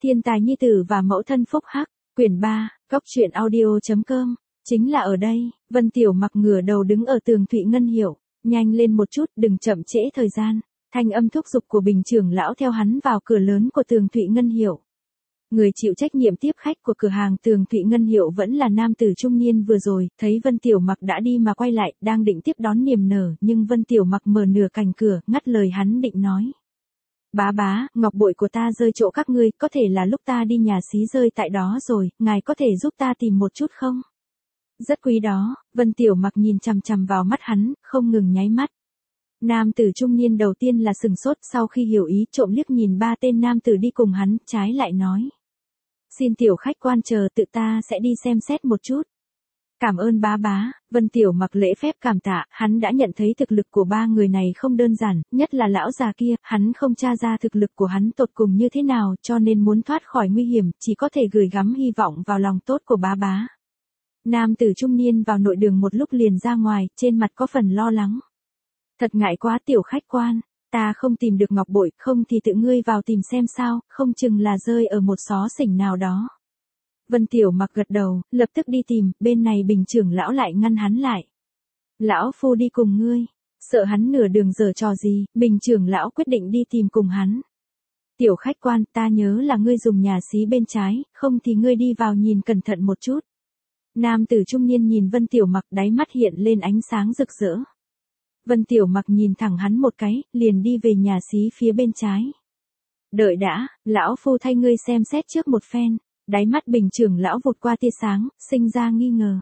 Thiên tài nhi tử và mẫu thân phúc hắc, quyển 3, góc truyện audio.com. Chính là ở đây, Vân Tiểu Mặc ngửa đầu đứng ở tường Thụy Ngân Hiệu, nhanh lên một chút, đừng chậm trễ thời gian. Thanh âm thúc giục của Bình trưởng lão theo hắn vào cửa lớn của tường Thụy Ngân Hiệu. Người chịu trách nhiệm tiếp khách của cửa hàng tường Thụy Ngân Hiệu vẫn là nam tử trung niên vừa rồi, thấy Vân Tiểu Mặc đã đi mà quay lại, đang định tiếp đón niềm nở, nhưng Vân Tiểu Mặc mở nửa cành cửa, ngắt lời hắn định nói. Bá, ngọc bội của ta rơi chỗ các ngươi, có thể là lúc ta đi nhà xí rơi tại đó rồi, ngài có thể giúp ta tìm một chút không? Rất quý đó, Vân Tiểu Mặc nhìn chằm chằm vào mắt hắn, không ngừng nháy mắt. Nam tử trung niên đầu tiên là sừng sốt, sau khi hiểu ý trộm liếc nhìn ba tên nam tử đi cùng hắn, trái lại nói. Xin tiểu khách quan chờ, tự ta sẽ đi xem xét một chút. Cảm ơn bá, Vân Tiểu Mặc lễ phép cảm tạ, hắn đã nhận thấy thực lực của ba người này không đơn giản, nhất là lão già kia, hắn không tra ra thực lực của hắn tột cùng như thế nào, cho nên muốn thoát khỏi nguy hiểm, chỉ có thể gửi gắm hy vọng vào lòng tốt của bá. Nam tử trung niên vào nội đường một lúc liền ra ngoài, trên mặt có phần lo lắng. Thật ngại quá tiểu khách quan, ta không tìm được ngọc bội, không thì tự ngươi vào tìm xem sao, không chừng là rơi ở một xó xỉnh nào đó. Vân Tiểu Mặc gật đầu, lập tức đi tìm, bên này Bình trưởng lão lại ngăn hắn lại. Lão phu đi cùng ngươi, sợ hắn nửa đường giở trò gì, Bình trưởng lão quyết định đi tìm cùng hắn. Tiểu khách quan, ta nhớ là ngươi dùng nhà xí bên trái, không thì ngươi đi vào nhìn cẩn thận một chút. Nam tử trung niên nhìn Vân Tiểu Mặc, đáy mắt hiện lên ánh sáng rực rỡ. Vân Tiểu Mặc nhìn thẳng hắn một cái, liền đi về nhà xí phía bên trái. Đợi đã, lão phu thay ngươi xem xét trước một phen. Đáy mắt Bình trưởng lão vụt qua tia sáng, sinh ra nghi ngờ.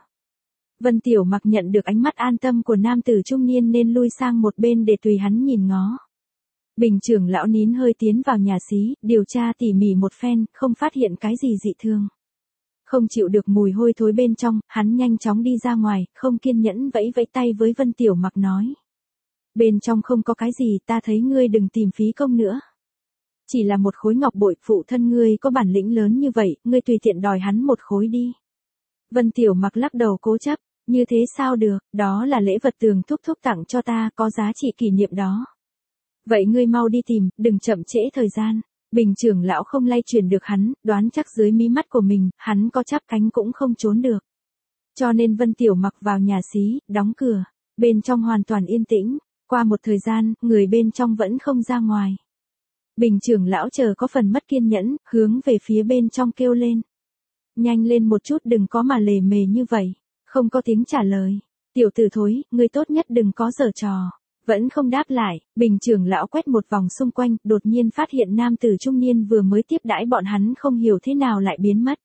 Vân Tiểu Mặc nhận được ánh mắt an tâm của nam tử trung niên nên lui sang một bên để tùy hắn nhìn ngó. Bình trưởng lão nín hơi tiến vào nhà xí, điều tra tỉ mỉ một phen, không phát hiện cái gì dị thương. Không chịu được mùi hôi thối bên trong, hắn nhanh chóng đi ra ngoài, không kiên nhẫn vẫy tay với Vân Tiểu Mặc nói. Bên trong không có cái gì, ta thấy ngươi đừng tìm phí công nữa. Chỉ là một khối ngọc bội, phụ thân ngươi có bản lĩnh lớn như vậy, ngươi tùy tiện đòi hắn một khối đi. Vân Tiểu Mặc lắc đầu cố chấp, như thế sao được, đó là lễ vật tường thúc tặng cho ta, có giá trị kỷ niệm đó. Vậy ngươi mau đi tìm, đừng chậm trễ thời gian. Bình trưởng lão không lay chuyển được hắn, đoán chắc dưới mí mắt của mình, hắn có chắp cánh cũng không trốn được. Cho nên Vân Tiểu Mặc vào nhà xí, đóng cửa, bên trong hoàn toàn yên tĩnh, qua một thời gian, người bên trong vẫn không ra ngoài. Bình trưởng lão chờ có phần mất kiên nhẫn, hướng về phía bên trong kêu lên. Nhanh lên một chút, đừng có mà lề mề như vậy. Không có tiếng trả lời. Tiểu tử thối, ngươi tốt nhất đừng có giở trò. Vẫn không đáp lại, Bình trưởng lão quét một vòng xung quanh, đột nhiên phát hiện nam tử trung niên vừa mới tiếp đãi bọn hắn không hiểu thế nào lại biến mất.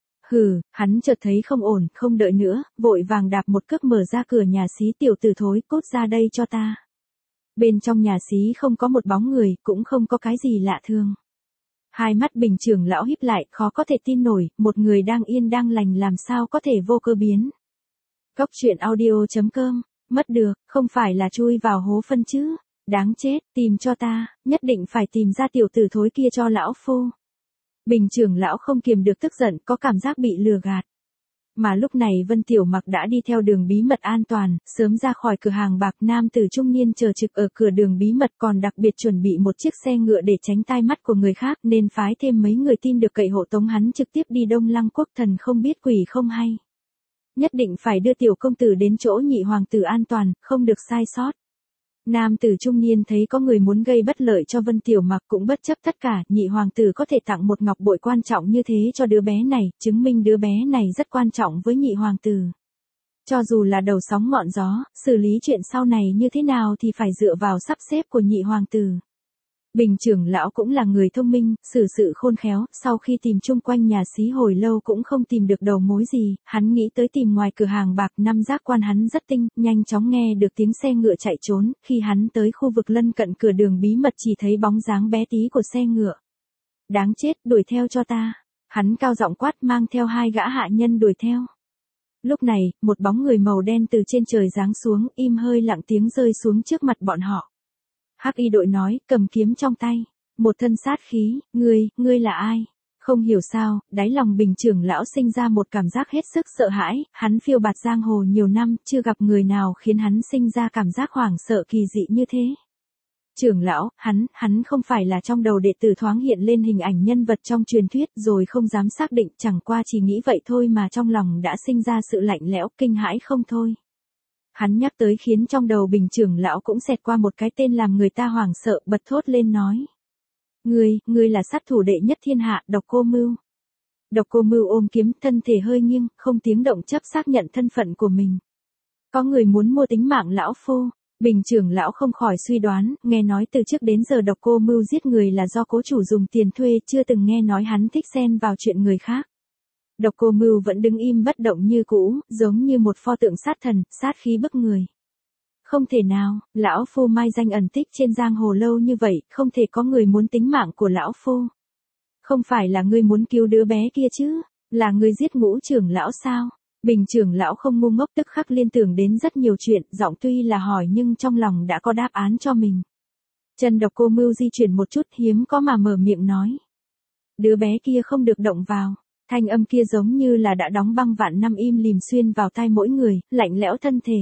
Hắn chợt thấy không ổn, không đợi nữa, vội vàng đạp một cước mở ra cửa nhà xí. Tiểu tử thối, cút ra đây cho ta. Bên trong nhà xí không có một bóng người, cũng không có cái gì lạ thường. Hai mắt Bình trưởng lão híp lại, khó có thể tin nổi, một người đang yên đang lành làm sao có thể vô cơ biến. Góc truyện audio.com, mất được, không phải là chui vào hố phân chứ. Đáng chết, tìm cho ta, nhất định phải tìm ra tiểu tử thối kia cho lão phu. Bình trưởng lão không kiềm được tức giận, có cảm giác bị lừa gạt. Mà lúc này Vân Tiểu Mặc đã đi theo đường bí mật an toàn, sớm ra khỏi cửa hàng bạc. Nam tử trung niên chờ trực ở cửa đường bí mật, còn đặc biệt chuẩn bị một chiếc xe ngựa để tránh tai mắt của người khác, nên phái thêm mấy người tin được cậy hộ tống hắn trực tiếp đi Đông Lăng Quốc. Thần không biết quỷ không hay. Nhất định phải đưa tiểu công tử đến chỗ nhị hoàng tử an toàn, không được sai sót. Nam tử trung niên thấy có người muốn gây bất lợi cho Vân Tiểu Mặc cũng bất chấp tất cả, nhị hoàng tử có thể tặng một ngọc bội quan trọng như thế cho đứa bé này, chứng minh đứa bé này rất quan trọng với nhị hoàng tử. Cho dù là đầu sóng ngọn gió, xử lý chuyện sau này như thế nào thì phải dựa vào sắp xếp của nhị hoàng tử. Bình trưởng lão cũng là người thông minh, xử sự khôn khéo, sau khi tìm chung quanh nhà xí hồi lâu cũng không tìm được đầu mối gì, hắn nghĩ tới tìm ngoài cửa hàng bạc. Năm giác quan hắn rất tinh, nhanh chóng nghe được tiếng xe ngựa chạy trốn, khi hắn tới khu vực lân cận cửa đường bí mật chỉ thấy bóng dáng bé tí của xe ngựa. Đáng chết, đuổi theo cho ta. Hắn cao giọng quát, mang theo hai gã hạ nhân đuổi theo. Lúc này, một bóng người màu đen từ trên trời giáng xuống, im hơi lặng tiếng rơi xuống trước mặt bọn họ. Hắc y đội nói, cầm kiếm trong tay, một thân sát khí. Ngươi là ai? Không hiểu sao, đáy lòng Bình trưởng lão sinh ra một cảm giác hết sức sợ hãi, hắn phiêu bạt giang hồ nhiều năm, chưa gặp người nào khiến hắn sinh ra cảm giác hoảng sợ kỳ dị như thế. Trưởng lão, hắn không phải là trong đầu đệ tử thoáng hiện lên hình ảnh nhân vật trong truyền thuyết rồi không dám xác định, chẳng qua chỉ nghĩ vậy thôi mà trong lòng đã sinh ra sự lạnh lẽo kinh hãi không thôi. Hắn nhắc tới khiến trong đầu Bình trưởng lão cũng xẹt qua một cái tên làm người ta hoảng sợ, bật thốt lên nói. Ngươi là sát thủ đệ nhất thiên hạ, Độc Cô Mưu. Độc Cô Mưu ôm kiếm, thân thể hơi nghiêng, không tiếng động chấp xác nhận thân phận của mình. Có người muốn mua tính mạng lão phu. Bình trưởng lão không khỏi suy đoán, nghe nói từ trước đến giờ Độc Cô Mưu giết người là do cố chủ dùng tiền thuê, chưa từng nghe nói hắn thích xen vào chuyện người khác. Độc Cô Mưu vẫn đứng im bất động như cũ, giống như một pho tượng sát thần, sát khí bức người. Không thể nào, lão phu mai danh ẩn tích trên giang hồ lâu như vậy, không thể có người muốn tính mạng của lão phu. Không phải là ngươi muốn cứu đứa bé kia chứ, là ngươi giết Ngũ trưởng lão sao? Bình trưởng lão không ngu ngốc, tức khắc liên tưởng đến rất nhiều chuyện, giọng tuy là hỏi nhưng trong lòng đã có đáp án cho mình. Chân Độc Cô Mưu di chuyển một chút, hiếm có mà mở miệng nói. Đứa bé kia không được động vào. Thanh âm kia giống như là đã đóng băng vạn năm im lìm xuyên vào tai mỗi người, lạnh lẽo thân thể.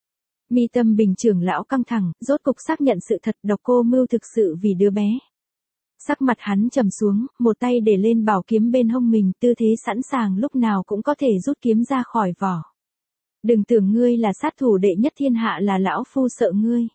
Mi tâm Bình trưởng lão căng thẳng, rốt cục xác nhận sự thật, Độc Cô Mưu thực sự vì đứa bé. Sắc mặt hắn trầm xuống, một tay để lên bảo kiếm bên hông mình, tư thế sẵn sàng lúc nào cũng có thể rút kiếm ra khỏi vỏ. Đừng tưởng ngươi là sát thủ đệ nhất thiên hạ là lão phu sợ ngươi.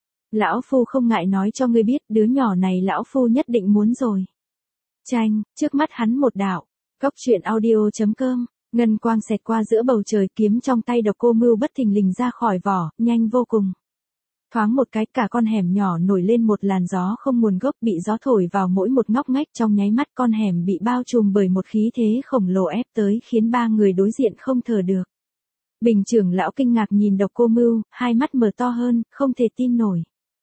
Lão phu không ngại nói cho ngươi biết, đứa nhỏ này lão phu nhất định muốn rồi. Chanh, trước mắt hắn một đạo. Cốc truyện audio.com, ngân quang xẹt qua giữa bầu trời, kiếm trong tay Độc Cô Mưu bất thình lình ra khỏi vỏ, nhanh vô cùng. Thoáng một cái, cả con hẻm nhỏ nổi lên một làn gió không nguồn gốc, bị gió thổi vào mỗi một ngóc ngách, trong nháy mắt con hẻm bị bao trùm bởi một khí thế khổng lồ ép tới, khiến ba người đối diện không thở được. Bình trưởng lão kinh ngạc nhìn Độc Cô Mưu, hai mắt mở to hơn, không thể tin nổi.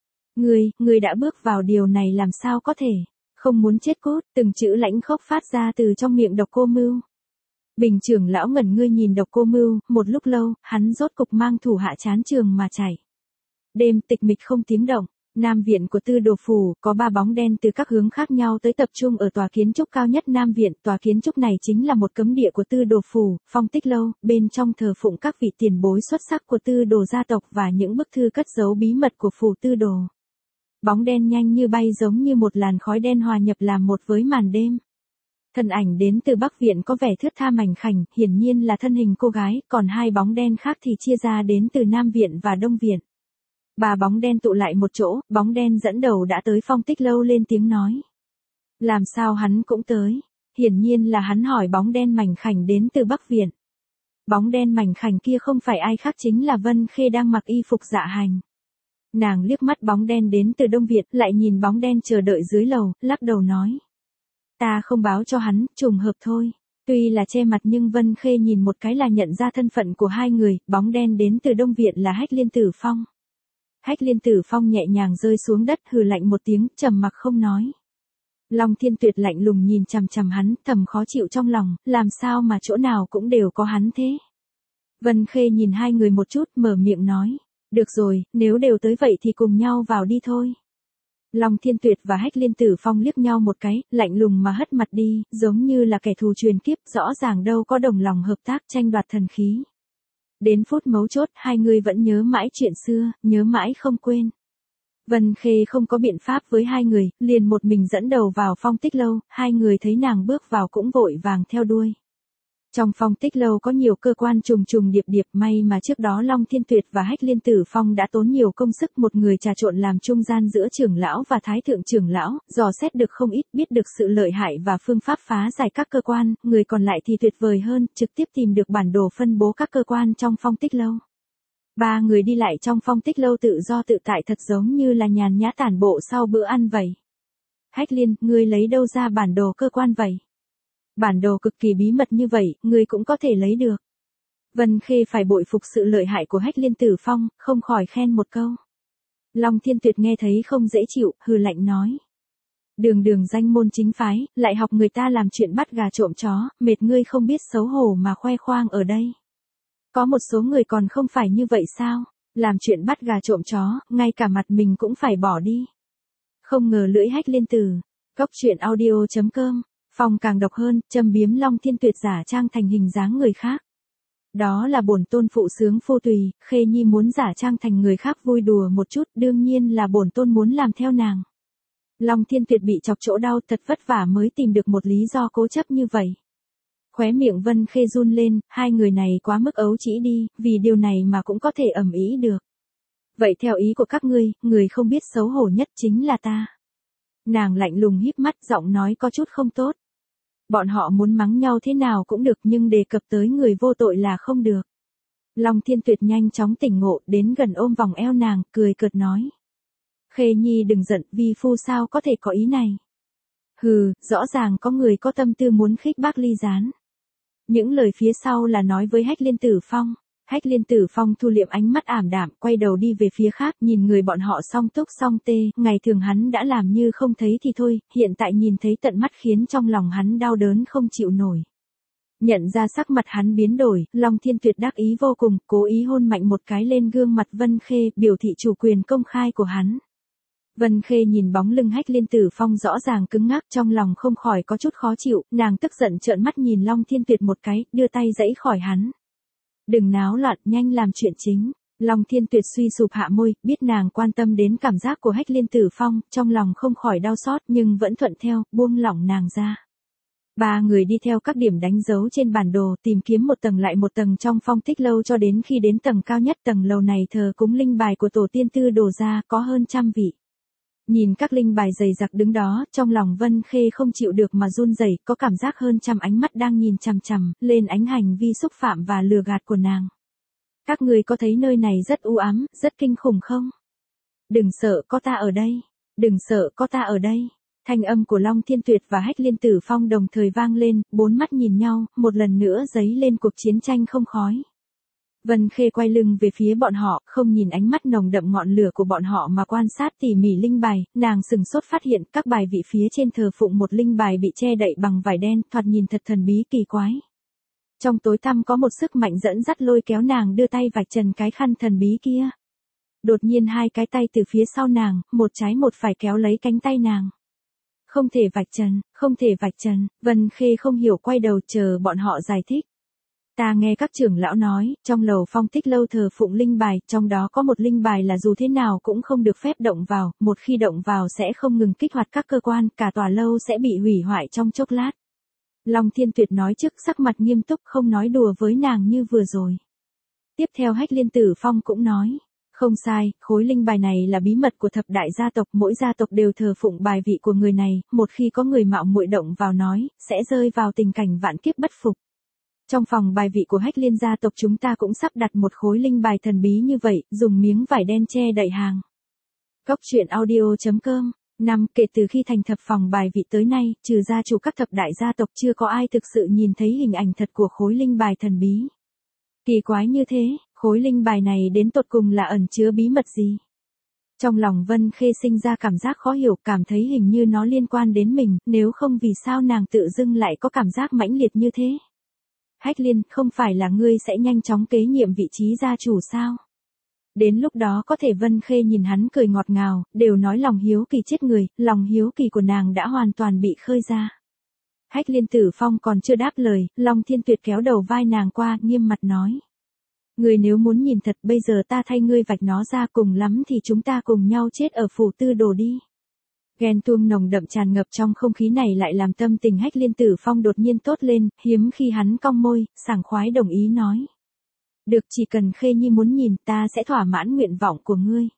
Ngươi đã bước vào điều này làm sao có thể? Không muốn chết cốt, từng chữ lãnh khốc phát ra từ trong miệng Độc Cô Mưu. Bình trưởng lão ngẩn ngươi nhìn Độc Cô Mưu, một lúc lâu, hắn rốt cục mang thủ hạ chán trường mà chạy. Đêm tịch mịch không tiếng động, Nam viện của Tư Đồ phủ, có ba bóng đen từ các hướng khác nhau tới tập trung ở tòa kiến trúc cao nhất Nam viện. Tòa kiến trúc này chính là một cấm địa của Tư Đồ phủ, Phong Tích lâu, bên trong thờ phụng các vị tiền bối xuất sắc của Tư Đồ gia tộc và những bức thư cất giấu bí mật của phủ Tư Đồ. Bóng đen nhanh như bay giống như một làn khói đen hòa nhập làm một với màn đêm. Thân ảnh đến từ Bắc viện có vẻ thướt tha mảnh khảnh, hiển nhiên là thân hình cô gái, còn hai bóng đen khác thì chia ra đến từ Nam viện và Đông viện. Ba bóng đen tụ lại một chỗ, bóng đen dẫn đầu đã tới Phong Tích lâu lên tiếng nói. Làm sao hắn cũng tới? Hiển nhiên là hắn hỏi bóng đen mảnh khảnh đến từ Bắc viện. Bóng đen mảnh khảnh kia không phải ai khác chính là Vân Khê đang mặc y phục dạ hành. Nàng liếc mắt bóng đen đến từ Đông viện, lại nhìn bóng đen chờ đợi dưới lầu, lắc đầu nói. Ta không báo cho hắn, trùng hợp thôi. Tuy là che mặt nhưng Vân Khê nhìn một cái là nhận ra thân phận của hai người, bóng đen đến từ Đông viện là Hách Liên Tử Phong. Hách Liên Tử Phong nhẹ nhàng rơi xuống đất, hừ lạnh một tiếng, trầm mặc không nói. Long Thiên Tuyệt lạnh lùng nhìn chằm chằm hắn, thầm khó chịu trong lòng, làm sao mà chỗ nào cũng đều có hắn thế. Vân Khê nhìn hai người một chút, mở miệng nói. Được rồi, nếu đều tới vậy thì cùng nhau vào đi thôi. Long Thiên Tuyệt và Hách Liên Tử Phong liếc nhau một cái, lạnh lùng mà hất mặt đi, giống như là kẻ thù truyền kiếp, rõ ràng đâu có đồng lòng hợp tác tranh đoạt thần khí. Đến phút mấu chốt, hai người vẫn nhớ mãi chuyện xưa, nhớ mãi không quên. Vân Khê không có biện pháp với hai người, liền một mình dẫn đầu vào Phong Tích lâu, hai người thấy nàng bước vào cũng vội vàng theo đuôi. Trong Phong Tích lâu có nhiều cơ quan trùng trùng điệp điệp, may mà trước đó Long Thiên Tuyệt và Hách Liên Tử Phong đã tốn nhiều công sức, một người trà trộn làm trung gian giữa trưởng lão và thái thượng trưởng lão, dò xét được không ít, biết được sự lợi hại và phương pháp phá giải các cơ quan, người còn lại thì tuyệt vời hơn, trực tiếp tìm được bản đồ phân bố các cơ quan trong Phong Tích lâu. Ba người đi lại trong Phong Tích lâu tự do tự tại, thật giống như là nhàn nhã tản bộ sau bữa ăn vậy. Hách Liên, ngươi lấy đâu ra bản đồ cơ quan vậy? Bản đồ cực kỳ bí mật như vậy, ngươi cũng có thể lấy được. Vân Khê phải bội phục sự lợi hại của Hách Liên Tử Phong, không khỏi khen một câu. Long Thiên Tuyệt nghe thấy không dễ chịu, hừ lạnh nói. Đường danh môn chính phái, lại học người ta làm chuyện bắt gà trộm chó, mệt ngươi không biết xấu hổ mà khoe khoang ở đây. Có một số người còn không phải như vậy sao, làm chuyện bắt gà trộm chó, ngay cả mặt mình cũng phải bỏ đi. Không ngờ lưỡi Hách Liên Tử. Cốc truyện audio.com, Phong càng độc hơn, châm biếm Long Thiên Tuyệt giả trang thành hình dáng người khác. Đó là bổn tôn phụ sướng phô tùy, Khê Nhi muốn giả trang thành người khác vui đùa một chút, đương nhiên là bổn tôn muốn làm theo nàng. Long Thiên Tuyệt bị chọc chỗ đau, thật vất vả mới tìm được một lý do cố chấp như vậy. Khóe miệng Vân Khê run lên, hai người này quá mức ấu trĩ đi, vì điều này mà cũng có thể ầm ĩ được. Vậy theo ý của các ngươi, người không biết xấu hổ nhất chính là ta. Nàng lạnh lùng híp mắt, giọng nói có chút không tốt. Bọn họ muốn mắng nhau thế nào cũng được, nhưng đề cập tới người vô tội là không được. Long Thiên Tuyệt nhanh chóng tỉnh ngộ, đến gần ôm vòng eo nàng, cười cợt nói. Khê Nhi đừng giận, vi phu sao có thể có ý này. Hừ, rõ ràng có người có tâm tư muốn khích bác Ly Gián. Những lời phía sau là nói với Hách Liên Tử Phong. Hách Liên Tử Phong thu liệm ánh mắt ảm đạm, quay đầu đi về phía khác, nhìn người bọn họ song túc song tê, ngày thường hắn đã làm như không thấy thì thôi, hiện tại nhìn thấy tận mắt khiến trong lòng hắn đau đớn không chịu nổi. Nhận ra sắc mặt hắn biến đổi, Long Thiên Tuyệt đắc ý vô cùng, cố ý hôn mạnh một cái lên gương mặt Vân Khê, biểu thị chủ quyền công khai của hắn. Vân Khê nhìn bóng lưng Hách Liên Tử Phong rõ ràng cứng ngắc, trong lòng không khỏi có chút khó chịu, nàng tức giận trợn mắt nhìn Long Thiên Tuyệt một cái, đưa tay giãy khỏi hắn. Đừng náo loạn, nhanh làm chuyện chính. Long Thiên Tuyệt suy sụp hạ môi, biết nàng quan tâm đến cảm giác của Hách Liên Tử Phong, trong lòng không khỏi đau xót nhưng vẫn thuận theo, buông lỏng nàng ra. Ba người đi theo các điểm đánh dấu trên bản đồ, tìm kiếm một tầng lại một tầng trong Phong Tích Lâu cho đến khi đến tầng cao nhất. Tầng lầu này thờ cúng linh bài của tổ tiên Tư Đồ gia, có hơn 100 vị. Nhìn các linh bài dày dặc đứng đó, trong lòng Vân Khê không chịu được mà run rẩy, có cảm giác hơn 100 ánh mắt đang nhìn chằm chằm lên ánh hành vi xúc phạm và lừa gạt của nàng. Các người có thấy nơi này rất u ám, rất kinh khủng không? Đừng sợ, có ta ở đây. Đừng sợ, có ta ở đây. Thanh âm của Long Thiên Tuyệt và Hách Liên Tử Phong đồng thời vang lên, bốn mắt nhìn nhau, một lần nữa dấy lên cuộc chiến tranh không khói. Vân Khê quay lưng về phía bọn họ, không nhìn ánh mắt nồng đậm ngọn lửa của bọn họ mà quan sát tỉ mỉ linh bài, nàng sừng sốt phát hiện các bài vị phía trên thờ phụng một linh bài bị che đậy bằng vải đen, thoạt nhìn thật thần bí kỳ quái. Trong tối tăm có một sức mạnh dẫn dắt lôi kéo nàng đưa tay vạch trần cái khăn thần bí kia. Đột nhiên hai cái tay từ phía sau nàng, một trái một phải kéo lấy cánh tay nàng. Không thể vạch trần, không thể vạch trần, Vân Khê không hiểu quay đầu chờ bọn họ giải thích. Ta nghe các trưởng lão nói, trong lầu Phong Tích Lâu thờ phụng linh bài, trong đó có một linh bài là dù thế nào cũng không được phép động vào, một khi động vào sẽ không ngừng kích hoạt các cơ quan, cả tòa lâu sẽ bị hủy hoại trong chốc lát. Long Thiên Tuyệt nói trước, sắc mặt nghiêm túc, không nói đùa với nàng như vừa rồi. Tiếp theo Hách Liên Tử Phong cũng nói. Không sai, khối linh bài này là bí mật của thập đại gia tộc, mỗi gia tộc đều thờ phụng bài vị của người này, một khi có người mạo muội động vào nói, sẽ rơi vào tình cảnh vạn kiếp bất phục. Trong phòng bài vị của Hách Liên gia tộc chúng ta cũng sắp đặt một khối linh bài thần bí như vậy, dùng miếng vải đen che đậy hàng. Cốc truyện audio.com. Năm, kể từ khi thành thập phòng bài vị tới nay, trừ gia chủ các thập đại gia tộc chưa có ai thực sự nhìn thấy hình ảnh thật của khối linh bài thần bí. Kỳ quái như thế, khối linh bài này đến tột cùng là ẩn chứa bí mật gì? Trong lòng Vân Khê sinh ra cảm giác khó hiểu, cảm thấy hình như nó liên quan đến mình, nếu không vì sao nàng tự dưng lại có cảm giác mãnh liệt như thế? Hách Liên, không phải là ngươi sẽ nhanh chóng kế nhiệm vị trí gia chủ sao? Đến lúc đó có thể Vân Khê nhìn hắn cười ngọt ngào, đều nói lòng hiếu kỳ chết người, lòng hiếu kỳ của nàng đã hoàn toàn bị khơi ra. Hách Liên Tử Phong còn chưa đáp lời, Long Thiên Tuyệt kéo đầu vai nàng qua, nghiêm mặt nói. Ngươi nếu muốn nhìn thật bây giờ ta thay ngươi vạch nó ra, cùng lắm thì chúng ta cùng nhau chết ở phủ Tư Đồ đi. Ghen tuông nồng đậm tràn ngập trong không khí này lại làm tâm tình Hách Liên Tử Phong đột nhiên tốt lên, hiếm khi hắn cong môi, sảng khoái đồng ý nói. Được, chỉ cần Khê Nhi muốn nhìn ta sẽ thỏa mãn nguyện vọng của ngươi.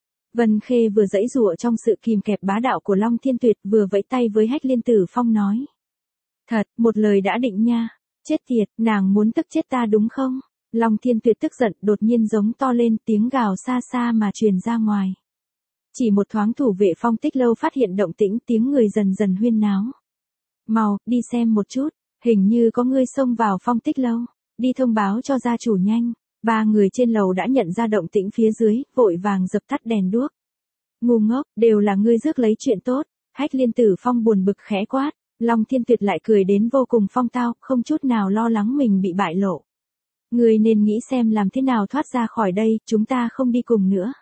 Vân Khê vừa giãy giụa trong sự kìm kẹp bá đạo của Long Thiên Tuyệt, vừa vẫy tay với Hách Liên Tử Phong nói. Thật, một lời đã định nha. Chết tiệt, nàng muốn tức chết ta đúng không? Long Thiên Tuyệt tức giận, đột nhiên giống to lên, tiếng gào xa xa mà truyền ra ngoài. Chỉ một thoáng thủ vệ Phong Tích Lâu phát hiện động tĩnh, tiếng người dần dần huyên náo. Mau, đi xem một chút, hình như có người xông vào Phong Tích Lâu, đi thông báo cho gia chủ nhanh. Ba người trên lầu đã nhận ra động tĩnh phía dưới, vội vàng dập tắt đèn đuốc. Ngu ngốc, đều là ngươi rước lấy chuyện tốt. Hách Liên Tử Phong buồn bực khẽ quát. Long Thiên Tuyệt lại cười đến vô cùng phong tao, không chút nào lo lắng mình bị bại lộ. Ngươi nên nghĩ xem làm thế nào thoát ra khỏi đây, chúng ta không đi cùng nữa.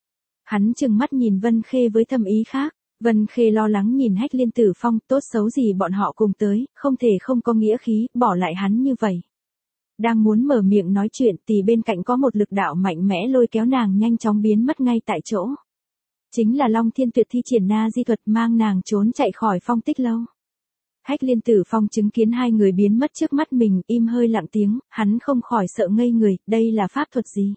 Hắn trừng mắt nhìn Vân Khê với thâm ý khác. Vân Khê lo lắng nhìn Hách Liên Tử Phong, tốt xấu gì bọn họ cùng tới, không thể không có nghĩa khí, bỏ lại hắn như vậy. Đang muốn mở miệng nói chuyện thì bên cạnh có một lực đạo mạnh mẽ lôi kéo nàng nhanh chóng biến mất ngay tại chỗ. Chính là Long Thiên Tuyệt thi triển na di thuật mang nàng trốn chạy khỏi Phong Tích Lâu. Hách Liên Tử Phong chứng kiến hai người biến mất trước mắt mình, im hơi lặng tiếng, hắn không khỏi sợ ngây người, đây là pháp thuật gì?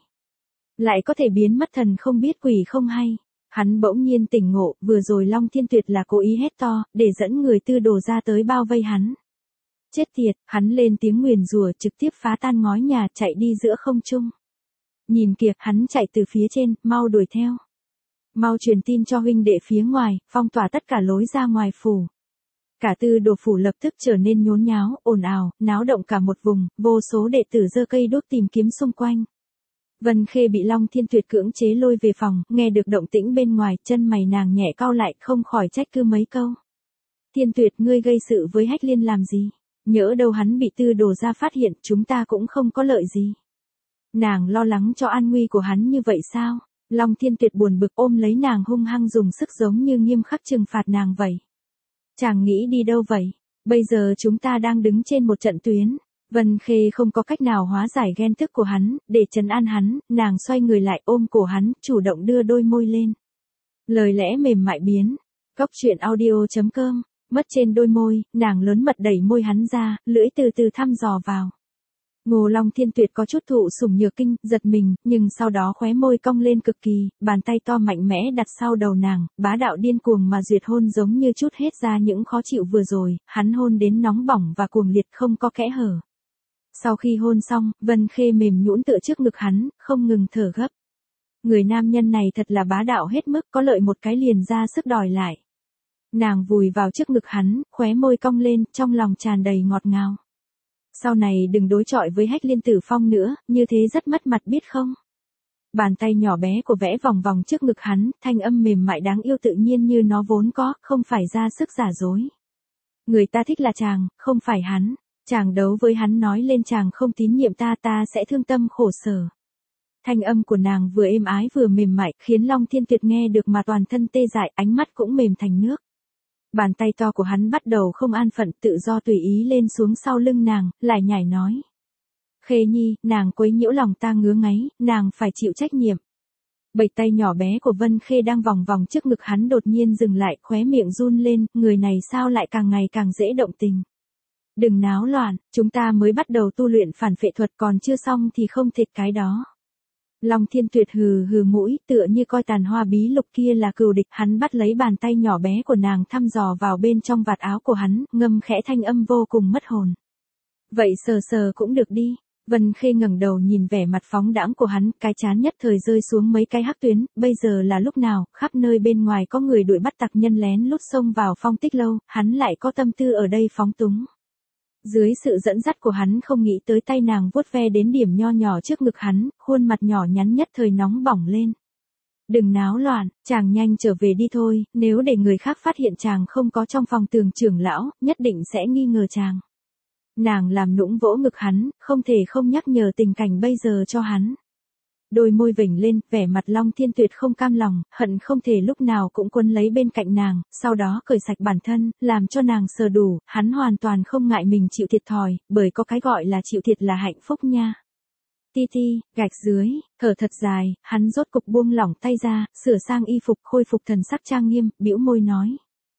Lại có thể biến mất thần không biết quỷ không hay. Hắn bỗng nhiên tỉnh ngộ, vừa rồi Long Thiên Tuyệt là cố ý hét to, để dẫn người Tư Đồ ra tới bao vây hắn. Chết tiệt, hắn lên tiếng nguyền rủa trực tiếp phá tan ngói nhà chạy đi giữa không trung. Nhìn kìa, hắn chạy từ phía trên, mau đuổi theo. Mau truyền tin cho huynh đệ phía ngoài, phong tỏa tất cả lối ra ngoài phủ. Cả Tư Đồ phủ lập tức trở nên nhốn nháo, ồn ào, náo động cả một vùng, vô số đệ tử giơ cây đuốc tìm kiếm xung quanh. Vân Khê bị Long Thiên Tuyệt cưỡng chế lôi về phòng, nghe được động tĩnh bên ngoài, chân mày nàng nhẹ cau lại, không khỏi trách cứ mấy câu. Thiên Tuyệt, ngươi gây sự với Hách Liên làm gì? Nhỡ đâu hắn bị Tư Đồ ra phát hiện, chúng ta cũng không có lợi gì. Nàng lo lắng cho an nguy của hắn như vậy sao? Long Thiên Tuyệt buồn bực ôm lấy nàng hung hăng dùng sức giống như nghiêm khắc trừng phạt nàng vậy. Chàng nghĩ đi đâu vậy? Bây giờ chúng ta đang đứng trên một trận tuyến. Vân Khê không có cách nào hóa giải ghen tức của hắn, để trấn an hắn, nàng xoay người lại ôm cổ hắn, chủ động đưa đôi môi lên. Lời lẽ mềm mại biến. Cốc truyện audio.com. Mất trên đôi môi, nàng lớn mật đẩy môi hắn ra, lưỡi từ từ thăm dò vào. Ngô Long Thiên Tuyệt có chút thụ sủng nhược kinh, giật mình, nhưng sau đó khóe môi cong lên cực kỳ, bàn tay to mạnh mẽ đặt sau đầu nàng, bá đạo điên cuồng mà duyệt hôn giống như chút hết ra những khó chịu vừa rồi, hắn hôn đến nóng bỏng và cuồng liệt không có kẽ hở. Sau khi hôn xong, Vân Khê mềm nhũn tựa trước ngực hắn, không ngừng thở gấp. Người nam nhân này thật là bá đạo hết mức, có lợi một cái liền ra sức đòi lại. Nàng vùi vào trước ngực hắn, khóe môi cong lên, trong lòng tràn đầy ngọt ngào. Sau này đừng đối chọi với Hách Liên Tử Phong nữa, như thế rất mất mặt biết không? Bàn tay nhỏ bé của vẽ vòng vòng trước ngực hắn, thanh âm mềm mại đáng yêu tự nhiên như nó vốn có, không phải ra sức giả dối. Người ta thích là chàng, không phải hắn. Chàng đấu với hắn nói lên chàng không tín nhiệm ta, ta sẽ thương tâm khổ sở. Thanh âm của nàng vừa êm ái vừa mềm mại, khiến Long Thiên Tuyệt nghe được mà toàn thân tê dại, ánh mắt cũng mềm thành nước. Bàn tay to của hắn bắt đầu không an phận, tự do tùy ý lên xuống sau lưng nàng, lại nhảy nói. Khê Nhi, nàng quấy nhiễu lòng ta ngứa ngáy, nàng phải chịu trách nhiệm. Bầy tay nhỏ bé của Vân Khê đang vòng vòng trước ngực hắn đột nhiên dừng lại, khóe miệng run lên, người này sao lại càng ngày càng dễ động tình. Đừng náo loạn, chúng ta mới bắt đầu tu luyện phản phệ thuật còn chưa xong thì không thịt cái đó. Long Thiên Tuyệt hừ hừ mũi, tựa như coi tàn hoa bí lục kia là cừu địch, hắn bắt lấy bàn tay nhỏ bé của nàng thăm dò vào bên trong vạt áo của hắn, ngâm khẽ thanh âm vô cùng mất hồn. Vậy sờ sờ cũng được đi. Vân Khê ngẩng đầu nhìn vẻ mặt phóng đãng của hắn, cái trán nhất thời rơi xuống mấy cái hắc tuyến, bây giờ là lúc nào, khắp nơi bên ngoài có người đuổi bắt tặc nhân lén lút xông vào Phong Tích Lâu, hắn lại có tâm tư ở đây phóng túng. Dưới sự dẫn dắt của hắn không nghĩ tới tay nàng vuốt ve đến điểm nho nhỏ trước ngực hắn, khuôn mặt nhỏ nhắn nhất thời nóng bỏng lên. Đừng náo loạn, chàng nhanh trở về đi thôi, nếu để người khác phát hiện chàng không có trong phòng Tường trưởng lão, nhất định sẽ nghi ngờ chàng. Nàng làm nũng vỗ ngực hắn, không thể không nhắc nhở tình cảnh bây giờ cho hắn. Đôi môi vểnh lên, vẻ mặt Long Thiên Tuyệt không cam lòng, hận không thể lúc nào cũng quấn lấy bên cạnh nàng, sau đó cởi sạch bản thân, làm cho nàng sờ đủ, hắn hoàn toàn không ngại mình chịu thiệt thòi, bởi có cái gọi là chịu thiệt là hạnh phúc nha. Ti ti, gạch dưới, thở thật dài, hắn rốt cục buông lỏng tay ra, sửa sang y phục, khôi phục thần sắc trang nghiêm, bĩu môi nói.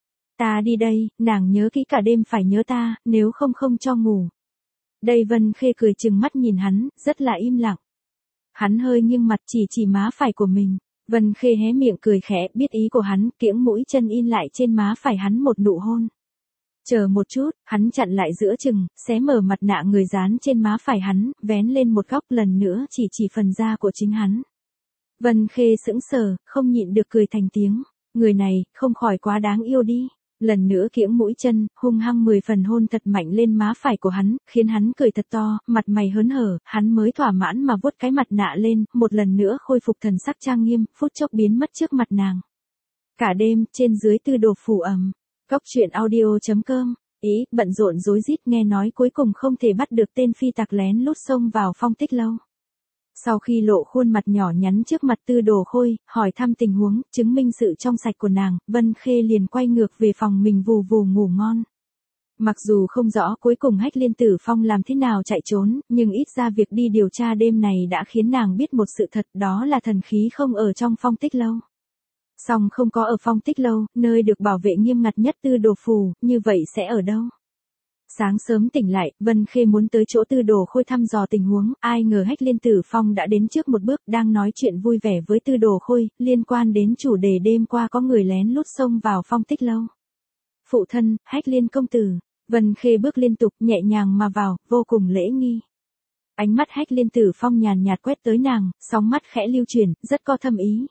Ta đi đây, nàng nhớ kỹ cả đêm phải nhớ ta, nếu không không cho ngủ. Đây Vân Khê cười chừng mắt nhìn hắn, rất là im lặng. Hắn hơi nghiêng mặt chỉ má phải của mình. Vân Khê hé miệng cười khẽ, biết ý của hắn, kiễng mũi chân in lại trên má phải hắn một nụ hôn. Chờ một chút, hắn chặn lại giữa chừng, xé mở mặt nạ người dán trên má phải hắn, vén lên một góc lần nữa chỉ phần da của chính hắn. Vân Khê sững sờ, không nhịn được cười thành tiếng. Người này, không khỏi quá đáng yêu đi. Lần nữa kiễng mũi chân, hung hăng 10 phần hôn thật mạnh lên má phải của hắn, khiến hắn cười thật to, mặt mày hớn hở, hắn mới thỏa mãn mà vuốt cái mặt nạ lên, một lần nữa khôi phục thần sắc trang nghiêm, phút chốc biến mất trước mặt nàng. Cả đêm, trên dưới Tư Đồ phủ ầm. Cốc truyện audio.com. Ý, bận rộn rối rít nghe nói cuối cùng không thể bắt được tên phi tặc lén lút xông vào Phong Tích Lâu. Sau khi lộ khuôn mặt nhỏ nhắn trước mặt Tư Đồ Khôi, hỏi thăm tình huống, chứng minh sự trong sạch của nàng, Vân Khê liền quay ngược về phòng mình vù vù ngủ ngon. Mặc dù không rõ cuối cùng Hách Liên Tử Phong làm thế nào chạy trốn, nhưng ít ra việc đi điều tra đêm này đã khiến nàng biết một sự thật, đó là thần khí không ở trong Phong Tích Lâu. Song không có ở Phong Tích Lâu, nơi được bảo vệ nghiêm ngặt nhất Tư Đồ Phủ, như vậy sẽ ở đâu? Sáng sớm tỉnh lại, Vân Khê muốn tới chỗ Tư Đồ Khôi thăm dò tình huống, ai ngờ Hách Liên Tử Phong đã đến trước một bước, đang nói chuyện vui vẻ với Tư Đồ Khôi, liên quan đến chủ đề đêm qua có người lén lút xông vào Phong Tích Lâu. Phụ thân, Hách Liên công tử. Vân Khê bước liên tục, nhẹ nhàng mà vào, vô cùng lễ nghi. Ánh mắt Hách Liên Tử Phong nhàn nhạt quét tới nàng, sóng mắt khẽ lưu chuyển, rất có thâm ý.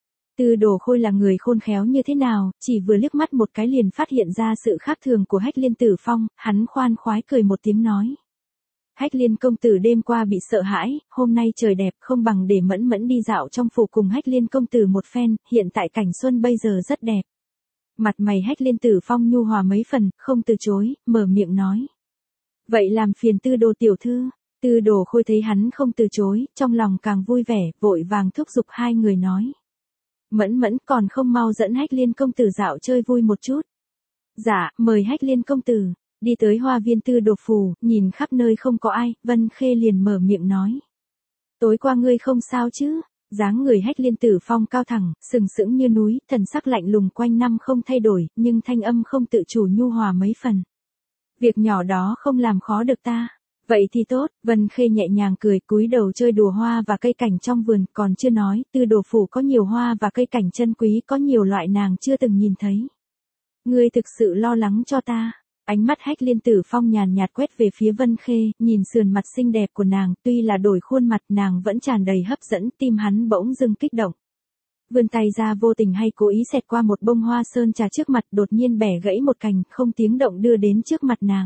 Tư Đồ Khôi là người khôn khéo như thế nào, chỉ vừa liếc mắt một cái liền phát hiện ra sự khác thường của Hách Liên Tử Phong, hắn khoan khoái cười một tiếng nói. Hách Liên công tử đêm qua bị sợ hãi, hôm nay trời đẹp không bằng để Mẫn Mẫn đi dạo trong phủ cùng Hách Liên công tử một phen, hiện tại cảnh xuân bây giờ rất đẹp. Mặt mày Hách Liên Tử Phong nhu hòa mấy phần, không từ chối, mở miệng nói. Vậy làm phiền Tư Đồ tiểu thư. Tư Đồ Khôi thấy hắn không từ chối, trong lòng càng vui vẻ, vội vàng thúc giục hai người nói. Mẫn Mẫn còn không mau dẫn Hách Liên công tử dạo chơi vui một chút. Dạ, mời Hách Liên công tử. Đi tới hoa viên Tư Đồ Phủ, nhìn khắp nơi không có ai, Vân Khê liền mở miệng nói. Tối qua ngươi không sao chứ? Dáng người Hách Liên Tử Phong cao thẳng, sừng sững như núi, thần sắc lạnh lùng quanh năm không thay đổi, nhưng thanh âm không tự chủ nhu hòa mấy phần. Việc nhỏ đó không làm khó được ta. Vậy thì tốt, Vân Khê nhẹ nhàng cười, cúi đầu chơi đùa hoa và cây cảnh trong vườn, còn chưa nói, Tư Đồ Phủ có nhiều hoa và cây cảnh chân quý, có nhiều loại nàng chưa từng nhìn thấy. Ngươi thực sự lo lắng cho ta. Ánh mắt Hách Liên Tử Phong nhàn nhạt quét về phía Vân Khê, nhìn sườn mặt xinh đẹp của nàng, tuy là đổi khuôn mặt nàng vẫn tràn đầy hấp dẫn, tim hắn bỗng dưng kích động. Vươn tay ra vô tình hay cố ý xẹt qua một bông hoa sơn trà trước mặt, đột nhiên bẻ gãy một cành, không tiếng động đưa đến trước mặt nàng.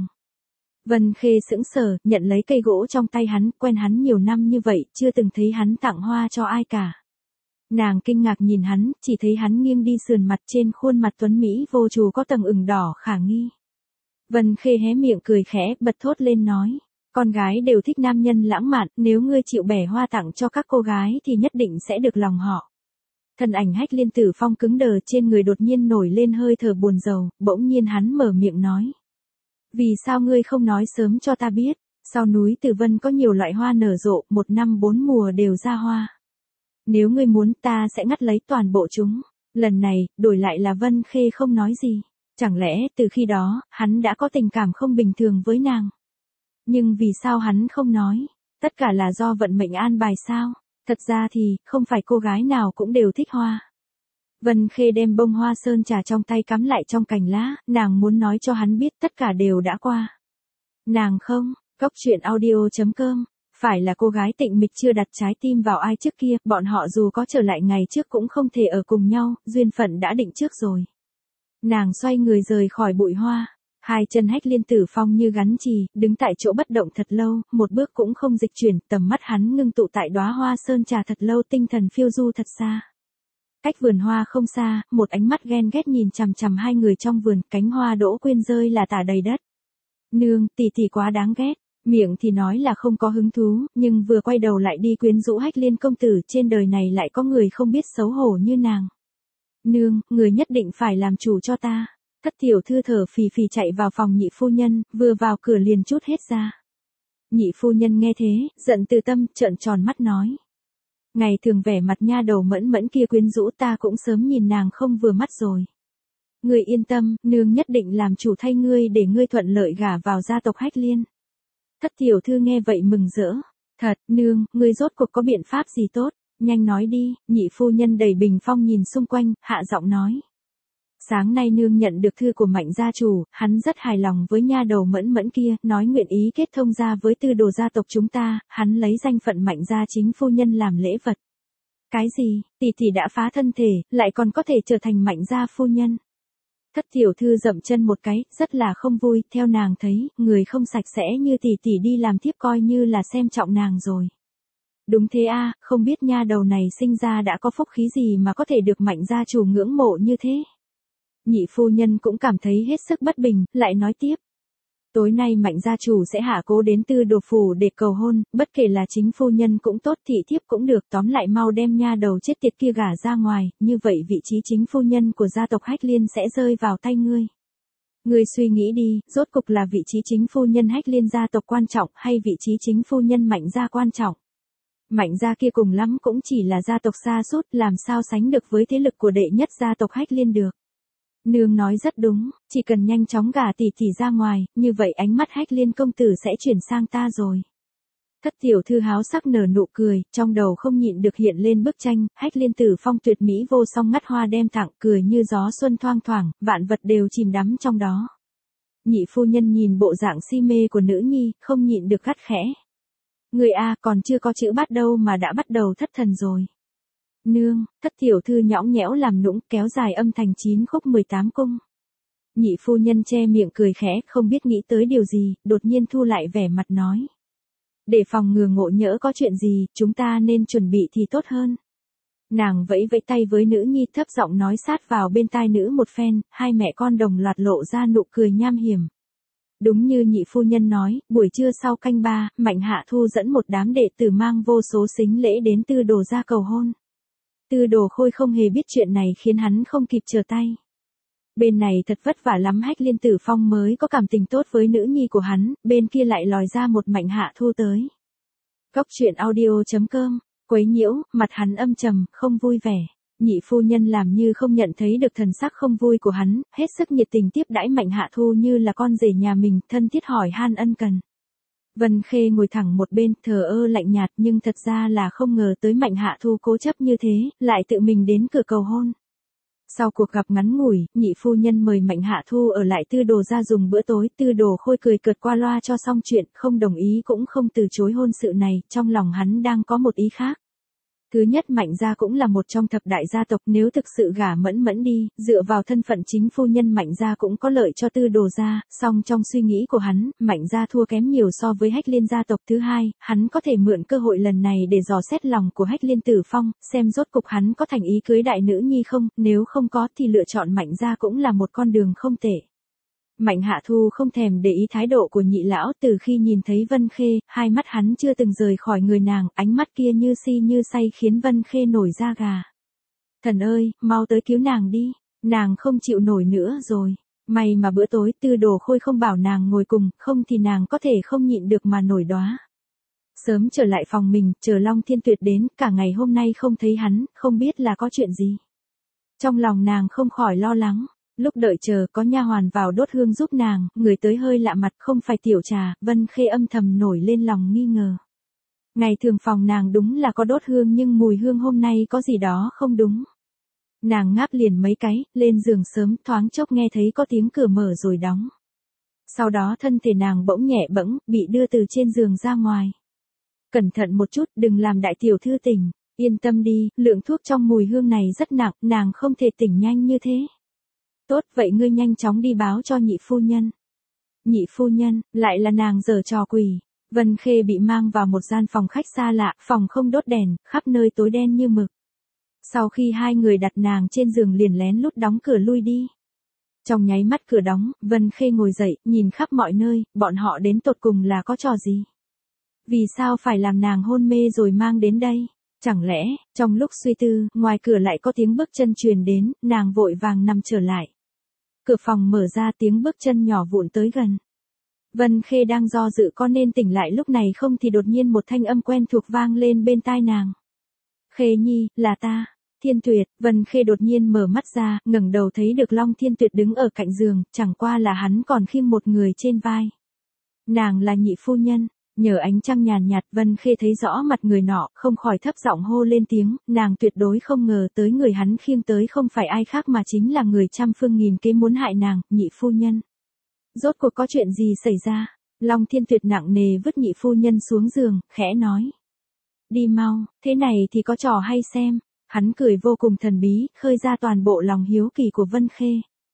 Vân Khê sững sờ, nhận lấy cây gỗ trong tay hắn, quen hắn nhiều năm như vậy, chưa từng thấy hắn tặng hoa cho ai cả. Nàng kinh ngạc nhìn hắn, chỉ thấy hắn nghiêng đi sườn mặt, trên khuôn mặt tuấn Mỹ vô trù có tầng ửng đỏ khả nghi. Vân Khê hé miệng cười khẽ, bật thốt lên nói. Con gái đều thích nam nhân lãng mạn, nếu ngươi chịu bẻ hoa tặng cho các cô gái thì nhất định sẽ được lòng họ. Thân ảnh Hách Liên Tử Phong cứng đờ, trên người đột nhiên nổi lên hơi thở buồn rầu, bỗng nhiên hắn mở miệng nói. Vì sao ngươi không nói sớm cho ta biết, sau núi Tử Vân có nhiều loại hoa nở rộ, một năm bốn mùa đều ra hoa. Nếu ngươi muốn ta sẽ ngắt lấy toàn bộ chúng. Lần này, đổi lại là Vân Khê không nói gì. Chẳng lẽ từ khi đó, hắn đã có tình cảm không bình thường với nàng? Nhưng vì sao hắn không nói? Tất cả là do vận mệnh an bài sao? Thật ra thì, không phải cô gái nào cũng đều thích hoa. Vân Khê đem bông hoa sơn trà trong tay cắm lại trong cành lá, nàng muốn nói cho hắn biết tất cả đều đã qua. Nàng không, Cốc Truyện Audio.com, phải là cô gái tịnh mịch chưa đặt trái tim vào ai trước kia, bọn họ dù có trở lại ngày trước cũng không thể ở cùng nhau, duyên phận đã định trước rồi. Nàng xoay người rời khỏi bụi hoa, hai chân Hách Liên Tử Phong như gắn chì, đứng tại chỗ bất động thật lâu, một bước cũng không dịch chuyển, tầm mắt hắn ngưng tụ tại đóa hoa sơn trà thật lâu, tinh thần phiêu du thật xa. Cách vườn hoa không xa, một ánh mắt ghen ghét nhìn chằm chằm hai người trong vườn, cánh hoa đỗ quyên rơi là tả đầy đất. Nương, tỷ tỷ quá đáng ghét, miệng thì nói là không có hứng thú, nhưng vừa quay đầu lại đi quyến rũ Hách Liên công tử, trên đời này lại có người không biết xấu hổ như nàng. Nương, người nhất định phải làm chủ cho ta. Thất tiểu thư thở phì phì chạy vào phòng nhị phu nhân, vừa vào cửa liền trút hết ra. Nhị phu nhân nghe thế, giận từ tâm, trợn tròn mắt nói. Ngày thường vẻ mặt nha đầu Mẫn Mẫn kia quyến rũ, ta cũng sớm nhìn nàng không vừa mắt rồi. Ngươi yên tâm, nương nhất định làm chủ thay ngươi để ngươi thuận lợi gả vào gia tộc Hách Liên. Thất tiểu thư nghe vậy mừng rỡ. Thật, nương, ngươi rốt cuộc có biện pháp gì tốt? Nhanh nói đi. Nhị phu nhân đầy bình phong nhìn xung quanh, hạ giọng nói. Sáng nay nương nhận được thư của Mạnh gia chủ, hắn rất hài lòng với nha đầu Mẫn Mẫn kia, nói nguyện ý kết thông gia với Tư Đồ gia tộc chúng ta, hắn lấy danh phận Mạnh gia chính phu nhân làm lễ vật. Cái gì, tỷ tỷ đã phá thân thể, lại còn có thể trở thành Mạnh gia phu nhân. Thất tiểu thư dậm chân một cái, rất là không vui, theo nàng thấy, người không sạch sẽ như tỷ tỷ đi làm thiếp coi như là xem trọng nàng rồi. Đúng thế a, không biết nha đầu này sinh ra đã có phúc khí gì mà có thể được Mạnh gia chủ ngưỡng mộ như thế. Nhị phu nhân cũng cảm thấy hết sức bất bình, lại nói tiếp. Tối nay Mạnh gia chủ sẽ hạ cố đến Tư Đồ phủ để cầu hôn, bất kể là chính phu nhân cũng tốt, thị thiếp cũng được, tóm lại mau đem nha đầu chết tiệt kia gả ra ngoài, như vậy vị trí chính phu nhân của gia tộc Hách Liên sẽ rơi vào tay ngươi. Ngươi suy nghĩ đi, rốt cục là vị trí chính phu nhân Hách Liên gia tộc quan trọng hay vị trí chính phu nhân Mạnh gia quan trọng? Mạnh gia kia cùng lắm cũng chỉ là gia tộc xa sút, làm sao sánh được với thế lực của đệ nhất gia tộc Hách Liên được. Nương nói rất đúng, chỉ cần nhanh chóng gả tỷ tỷ ra ngoài, như vậy ánh mắt Hách Liên công tử sẽ chuyển sang ta rồi. Thất tiểu thư háo sắc nở nụ cười, trong đầu không nhịn được hiện lên bức tranh, Hách Liên tử phong tuyệt mỹ vô song ngắt hoa đem tặng, cười như gió xuân thoang thoảng, vạn vật đều chìm đắm trong đó. Nhị phu nhân nhìn bộ dạng si mê của nữ nhi, không nhịn được gắt khẽ. Người a còn chưa có chữ bắt đâu mà đã bắt đầu thất thần rồi. Nương, thất tiểu thư nhõng nhẽo làm nũng, kéo dài âm thành 9 khúc 18 cung. Nhị phu nhân che miệng cười khẽ, không biết nghĩ tới điều gì, đột nhiên thu lại vẻ mặt nói. Để phòng ngừa ngộ nhỡ có chuyện gì, chúng ta nên chuẩn bị thì tốt hơn. Nàng vẫy vẫy tay với nữ nhi thấp giọng nói sát vào bên tai nữ một phen, hai mẹ con đồng loạt lộ ra nụ cười nham hiểm. Đúng như nhị phu nhân nói, buổi trưa sau canh 3, Mạnh Hạ Thu dẫn một đám đệ tử mang vô số sính lễ đến Tư Đồ ra cầu hôn. Tư Đồ Khôi không hề biết chuyện này khiến hắn không kịp trở tay. Bên này thật vất vả lắm Hách Liên Tử Phong mới có cảm tình tốt với nữ nhi của hắn, bên kia lại lòi ra một Mạnh Hạ Thu tới. Cốc truyện audio.com, quấy nhiễu, mặt hắn âm trầm, không vui vẻ. Nhị phu nhân làm như không nhận thấy được thần sắc không vui của hắn, hết sức nhiệt tình tiếp đãi Mạnh Hạ Thu như là con rể nhà mình, thân thiết hỏi han ân cần. Vân Khê ngồi thẳng một bên, thờ ơ lạnh nhạt nhưng thật ra là không ngờ tới Mạnh Hạ Thu cố chấp như thế, lại tự mình đến cửa cầu hôn. Sau cuộc gặp ngắn ngủi, nhị phu nhân mời Mạnh Hạ Thu ở lại Tư Đồ ra dùng bữa tối, Tư Đồ Khôi cười cợt qua loa cho xong chuyện, không đồng ý cũng không từ chối hôn sự này, trong lòng hắn đang có một ý khác. Thứ nhất Mạnh gia cũng là một trong thập đại gia tộc, nếu thực sự gả Mẫn Mẫn đi, dựa vào thân phận chính phu nhân Mạnh gia cũng có lợi cho Tư Đồ gia, song trong suy nghĩ của hắn, Mạnh gia thua kém nhiều so với Hách Liên gia tộc. Thứ hai, hắn có thể mượn cơ hội lần này để dò xét lòng của Hách Liên Tử Phong, xem rốt cục hắn có thành ý cưới đại nữ nhi không, nếu không có thì lựa chọn Mạnh gia cũng là một con đường không tệ. Mạnh Hạ Thu không thèm để ý thái độ của nhị lão, từ khi nhìn thấy Vân Khê, hai mắt hắn chưa từng rời khỏi người nàng, ánh mắt kia như si như say khiến Vân Khê nổi da gà. Thần ơi, mau tới cứu nàng đi, nàng không chịu nổi nữa rồi. May mà bữa tối Tư Đồ Khôi không bảo nàng ngồi cùng, không thì nàng có thể không nhịn được mà nổi đoá. Sớm trở lại phòng mình, chờ Long Thiên Tuyệt đến, cả ngày hôm nay không thấy hắn, không biết là có chuyện gì. Trong lòng nàng không khỏi lo lắng. Lúc đợi chờ có nha hoàn vào đốt hương giúp nàng, người tới hơi lạ mặt không phải Tiểu Trà, Vân Khê âm thầm nổi lên lòng nghi ngờ. Ngày thường phòng nàng đúng là có đốt hương nhưng mùi hương hôm nay có gì đó không đúng. Nàng ngáp liền mấy cái, lên giường sớm, thoáng chốc nghe thấy có tiếng cửa mở rồi đóng. Sau đó thân thể nàng bỗng nhẹ bẫng, bị đưa từ trên giường ra ngoài. Cẩn thận một chút, đừng làm đại tiểu thư tỉnh, yên tâm đi, lượng thuốc trong mùi hương này rất nặng, nàng không thể tỉnh nhanh như thế. Tốt, vậy ngươi nhanh chóng đi báo cho nhị phu nhân. Nhị phu nhân, lại là nàng giở trò quỷ. Vân Khê bị mang vào một gian phòng khách xa lạ, phòng không đốt đèn, khắp nơi tối đen như mực. Sau khi hai người đặt nàng trên giường liền lén lút đóng cửa lui đi. Trong nháy mắt cửa đóng, Vân Khê ngồi dậy, nhìn khắp mọi nơi, bọn họ đến tột cùng là có trò gì? Vì sao phải làm nàng hôn mê rồi mang đến đây? Chẳng lẽ, trong lúc suy tư, ngoài cửa lại có tiếng bước chân truyền đến, nàng vội vàng nằm trở lại. Cửa phòng mở ra, tiếng bước chân nhỏ vụn tới gần. Vân Khê đang do dự có nên tỉnh lại lúc này không thì đột nhiên một thanh âm quen thuộc vang lên bên tai nàng. Khê Nhi, là ta, Thiên Tuyệt. Vân Khê đột nhiên mở mắt ra, ngẩng đầu thấy được Long Thiên Tuyệt đứng ở cạnh giường, chẳng qua là hắn còn khiêng một người trên vai. Nàng là nhị phu nhân. Nhờ ánh trăng nhàn nhạt, Vân Khê thấy rõ mặt người nọ, không khỏi thấp giọng hô lên tiếng, nàng tuyệt đối không ngờ tới người hắn khiêng tới không phải ai khác mà chính là người trăm phương nghìn kế muốn hại nàng, nhị phu nhân. Rốt cuộc có chuyện gì xảy ra? Long Thiên Tuyệt nặng nề vứt nhị phu nhân xuống giường, khẽ nói. Đi mau, thế này thì có trò hay xem. Hắn cười vô cùng thần bí, khơi ra toàn bộ lòng hiếu kỳ của Vân Khê.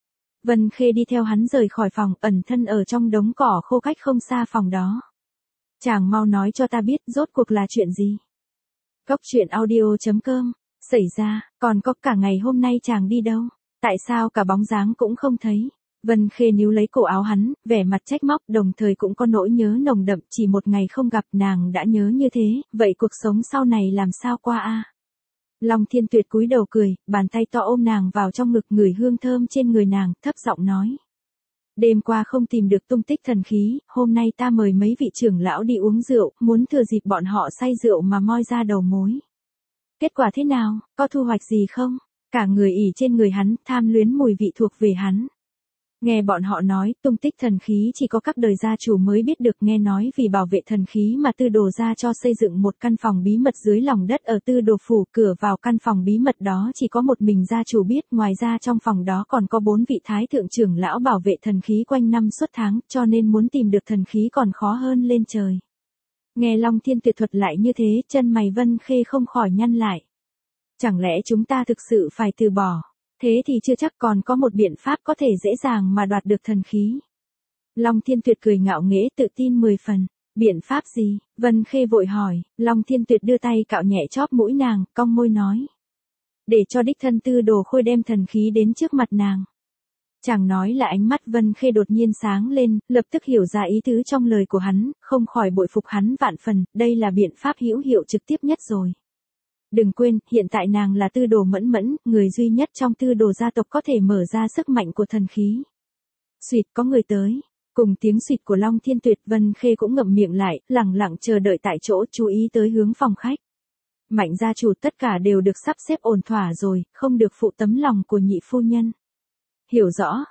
Vân Khê đi theo hắn rời khỏi phòng, ẩn thân ở trong đống cỏ khô cách không xa phòng đó. Chàng mau nói cho ta biết rốt cuộc là chuyện gì. Cốc truyện audio.com, xảy ra, còn có cả ngày hôm nay chàng đi đâu, tại sao cả bóng dáng cũng không thấy. Vân Khê níu lấy cổ áo hắn, vẻ mặt trách móc đồng thời cũng có nỗi nhớ nồng đậm, chỉ một ngày không gặp nàng đã nhớ như thế, vậy cuộc sống sau này làm sao qua a? Long Thiên Tuyệt cúi đầu cười, bàn tay to ôm nàng vào trong ngực ngửi hương thơm trên người nàng, thấp giọng nói. Đêm qua không tìm được tung tích thần khí, hôm nay ta mời mấy vị trưởng lão đi uống rượu, muốn thừa dịp bọn họ say rượu mà moi ra đầu mối. Kết quả thế nào, có thu hoạch gì không? Cả người ỉ trên người hắn, tham luyến mùi vị thuộc về hắn. Nghe bọn họ nói, tung tích thần khí chỉ có các đời gia chủ mới biết được, nghe nói vì bảo vệ thần khí mà Tư Đồ gia cho xây dựng một căn phòng bí mật dưới lòng đất ở Tư Đồ phủ, cửa vào căn phòng bí mật đó chỉ có một mình gia chủ biết, ngoài ra trong phòng đó còn có 4 vị thái thượng trưởng lão bảo vệ thần khí quanh năm suốt tháng, cho nên muốn tìm được thần khí còn khó hơn lên trời. Nghe Long Thiên Tuyệt thuật lại như thế, chân mày Vân Khê không khỏi nhăn lại. Chẳng lẽ chúng ta thực sự phải từ bỏ? Thế thì chưa chắc, còn có một biện pháp có thể dễ dàng mà đoạt được thần khí. Long Thiên Tuyệt cười ngạo nghễ tự tin 10 phần. Biện pháp gì? Vân Khê vội hỏi. Long Thiên Tuyệt đưa tay cạo nhẹ chóp mũi nàng, cong môi nói. Để cho đích thân Tư Đồ Khôi đem thần khí đến trước mặt nàng. Chàng nói là ánh mắt Vân Khê đột nhiên sáng lên, lập tức hiểu ra ý tứ trong lời của hắn, không khỏi bội phục hắn vạn phần, đây là biện pháp hữu hiệu trực tiếp nhất rồi. Đừng quên, hiện tại nàng là Tư Đồ Mẫn Mẫn, người duy nhất trong Tư Đồ gia tộc có thể mở ra sức mạnh của thần khí. Xuyệt, có người tới. Cùng tiếng xuyệt của Long Thiên Tuyệt, Vân Khê cũng ngậm miệng lại, lẳng lặng chờ đợi tại chỗ, chú ý tới hướng phòng khách. Mạnh gia chủ tất cả đều được sắp xếp ổn thỏa rồi, không được phụ tấm lòng của nhị phu nhân. Hiểu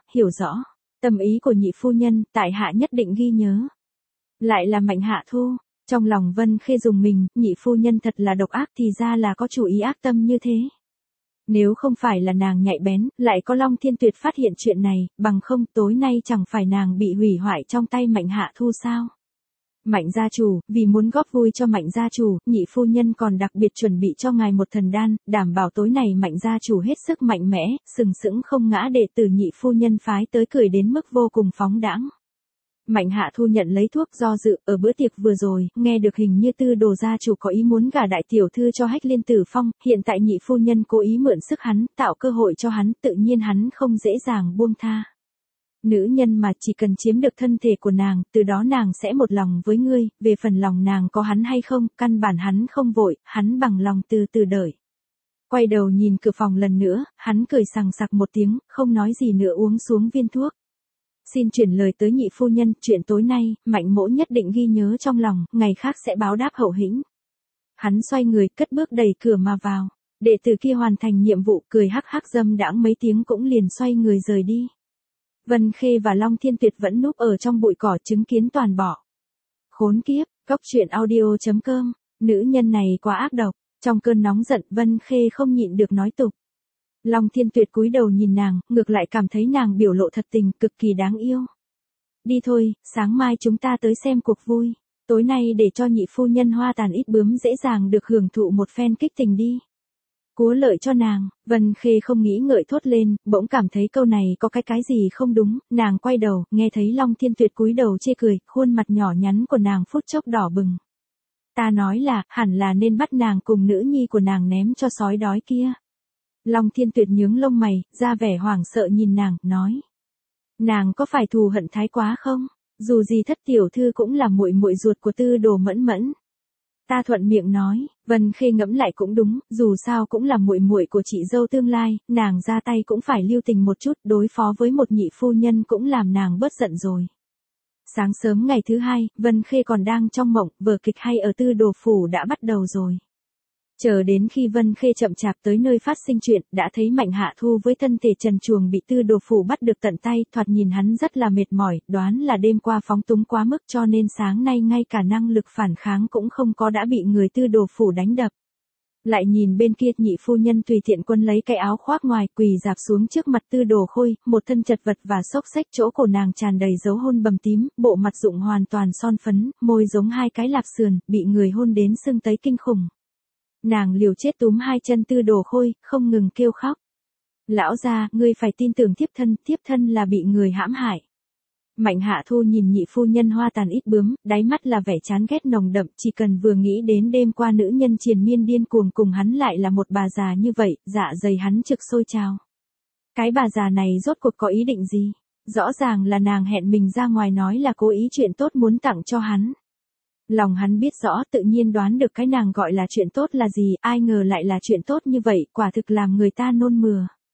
rõ. Tâm ý của nhị phu nhân, tại hạ nhất định ghi nhớ. Lại là Mạnh Hạ Thu. Trong lòng Vân Khê dùng mình, nhị phu nhân thật là độc ác, thì ra là có chủ ý ác tâm như thế. Nếu không phải là nàng nhạy bén, lại có Long Thiên Tuyệt phát hiện chuyện này, bằng không tối nay chẳng phải nàng bị hủy hoại trong tay Mạnh Hạ Thu sao? Mạnh gia chủ, vì muốn góp vui cho Mạnh gia chủ, nhị phu nhân còn đặc biệt chuẩn bị cho ngài một thần đan, đảm bảo tối này Mạnh gia chủ hết sức mạnh mẽ, sừng sững không ngã, đệ tử nhị phu nhân phái tới cười đến mức vô cùng phóng đãng. Mạnh Hạ Thu nhận lấy thuốc, do dự, ở bữa tiệc vừa rồi, nghe được hình như Tư Đồ gia chủ có ý muốn gả đại tiểu thư cho Hách Liên Tử Phong, hiện tại nhị phu nhân cố ý mượn sức hắn, tạo cơ hội cho hắn, tự nhiên hắn không dễ dàng buông tha. Nữ nhân mà chỉ cần chiếm được thân thể của nàng, từ đó nàng sẽ một lòng với ngươi, về phần lòng nàng có hắn hay không, căn bản hắn không vội, hắn bằng lòng từ từ đợi. Quay đầu nhìn cửa phòng lần nữa, hắn cười sằng sặc một tiếng, không nói gì nữa uống xuống viên thuốc. Xin chuyển lời tới nhị phu nhân, chuyện tối nay, Mạnh mỗ nhất định ghi nhớ trong lòng, ngày khác sẽ báo đáp hậu hĩnh. Hắn xoay người, cất bước đẩy cửa mà vào. Đệ tử kia hoàn thành nhiệm vụ, cười hắc hắc dâm đãng mấy tiếng cũng liền xoay người rời đi. Vân Khê và Long Thiên Tuyệt vẫn núp ở trong bụi cỏ chứng kiến toàn bỏ. Khốn kiếp, Cốc.truyện audio.com, nữ nhân này quá ác độc. Trong cơn nóng giận, Vân Khê không nhịn được nói tục. Long Thiên Tuyệt cúi đầu nhìn nàng, ngược lại cảm thấy nàng biểu lộ thật tình, cực kỳ đáng yêu. Đi thôi, sáng mai chúng ta tới xem cuộc vui. Tối nay để cho nhị phu nhân hoa tàn ít bướm dễ dàng được hưởng thụ một phen kích tình đi. Cúa lợi cho nàng, Vân Khê không nghĩ ngợi thốt lên, bỗng cảm thấy câu này có cái gì không đúng, nàng quay đầu, nghe thấy Long Thiên Tuyệt cúi đầu chê cười, khuôn mặt nhỏ nhắn của nàng phút chốc đỏ bừng. Ta nói là, hẳn là nên bắt nàng cùng nữ nhi của nàng ném cho sói đói kia. Long Thiên Tuyệt nhướng lông mày, ra vẻ hoảng sợ nhìn nàng, nói. Nàng có phải thù hận thái quá không? Dù gì thất tiểu thư cũng là muội muội ruột của Tư Đồ Mẫn Mẫn. Ta thuận miệng nói, Vân Khê ngẫm lại cũng đúng, dù sao cũng là muội muội của chị dâu tương lai, nàng ra tay cũng phải lưu tình một chút, đối phó với một nhị phu nhân cũng làm nàng bớt giận rồi. Sáng sớm ngày thứ hai, Vân Khê còn đang trong mộng, vở kịch hay ở Tư Đồ phủ đã bắt đầu rồi. Chờ đến khi Vân Khê chậm chạp tới nơi phát sinh chuyện, đã thấy Mạnh Hạ Thu với thân thể trần truồng bị Tư Đồ phủ bắt được tận tay, thoạt nhìn hắn rất là mệt mỏi, đoán là đêm qua phóng túng quá mức cho nên sáng nay ngay cả năng lực phản kháng cũng không có, đã bị người Tư Đồ phủ đánh đập. Lại nhìn bên kia, nhị phu nhân tùy tiện quân lấy cái áo khoác ngoài, quỳ dạp xuống trước mặt Tư Đồ Khôi, một thân chật vật và xốc xếch, chỗ cổ nàng tràn đầy dấu hôn bầm tím, bộ mặt rụng hoàn toàn son phấn, môi giống hai cái lạp sườn, bị người hôn đến sưng tấy kinh khủng. Nàng liều chết túm hai chân Tư Đồ Khôi, không ngừng kêu khóc. Lão gia, ngươi phải tin tưởng thiếp thân là bị người hãm hại. Mạnh Hạ Thu nhìn nhị phu nhân hoa tàn ít bướm, đáy mắt là vẻ chán ghét nồng đậm, chỉ cần vừa nghĩ đến đêm qua nữ nhân triền miên điên cuồng cùng hắn lại là một bà già như vậy, dạ dày hắn trực sôi trào. Cái bà già này rốt cuộc có ý định gì? Rõ ràng là nàng hẹn mình ra ngoài nói là cố ý chuyện tốt muốn tặng cho hắn. Lòng hắn biết rõ, tự nhiên đoán được cái nàng gọi là chuyện tốt là gì, ai ngờ lại là chuyện tốt như vậy, quả thực làm người ta nôn mửa.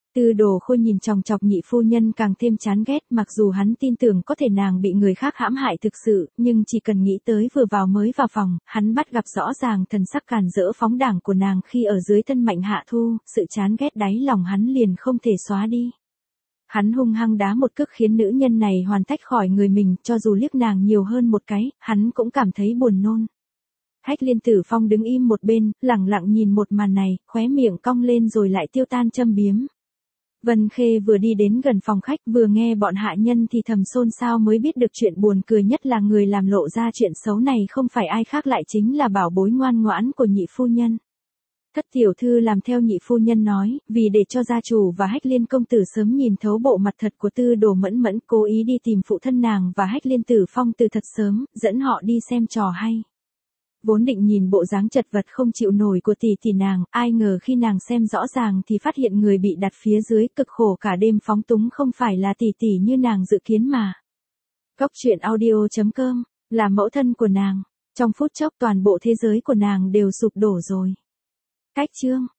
Tư Đồ Khôi nhìn chòng chọc nhị phu nhân càng thêm chán ghét, mặc dù hắn tin tưởng có thể nàng bị người khác hãm hại thực sự, nhưng chỉ cần nghĩ tới vừa mới vào phòng, hắn bắt gặp rõ ràng thần sắc càn rỡ phóng đảng của nàng khi ở dưới thân Mạnh Hạ Thu, sự chán ghét đáy lòng hắn liền không thể xóa đi. Hắn hung hăng đá một cước khiến nữ nhân này hoàn tách khỏi người mình, cho dù liếc nàng nhiều hơn một cái, hắn cũng cảm thấy buồn nôn. Hách Liên Tử Phong đứng im một bên, lẳng lặng nhìn một màn này, khóe miệng cong lên rồi lại tiêu tan châm biếm. Vân Khê vừa đi đến gần phòng khách vừa nghe bọn hạ nhân thì thầm xôn xao mới biết được chuyện buồn cười nhất là người làm lộ ra chuyện xấu này không phải ai khác lại chính là bảo bối ngoan ngoãn của nhị phu nhân. Thất tiểu thư làm theo nhị phu nhân nói, vì để cho gia chủ và Hách Liên công tử sớm nhìn thấu bộ mặt thật của Tư Đồ Mẫn Mẫn, cố ý đi tìm phụ thân nàng và Hách Liên Tử Phong từ thật sớm, dẫn họ đi xem trò hay. Vốn định nhìn bộ dáng chật vật không chịu nổi của tỷ nàng, ai ngờ khi nàng xem rõ ràng thì phát hiện người bị đặt phía dưới cực khổ cả đêm phóng túng không phải là tỷ như nàng dự kiến mà. Góc truyện audio.com, là mẫu thân của nàng. Trong phút chốc toàn bộ thế giới của nàng đều sụp đổ rồi. Cách chương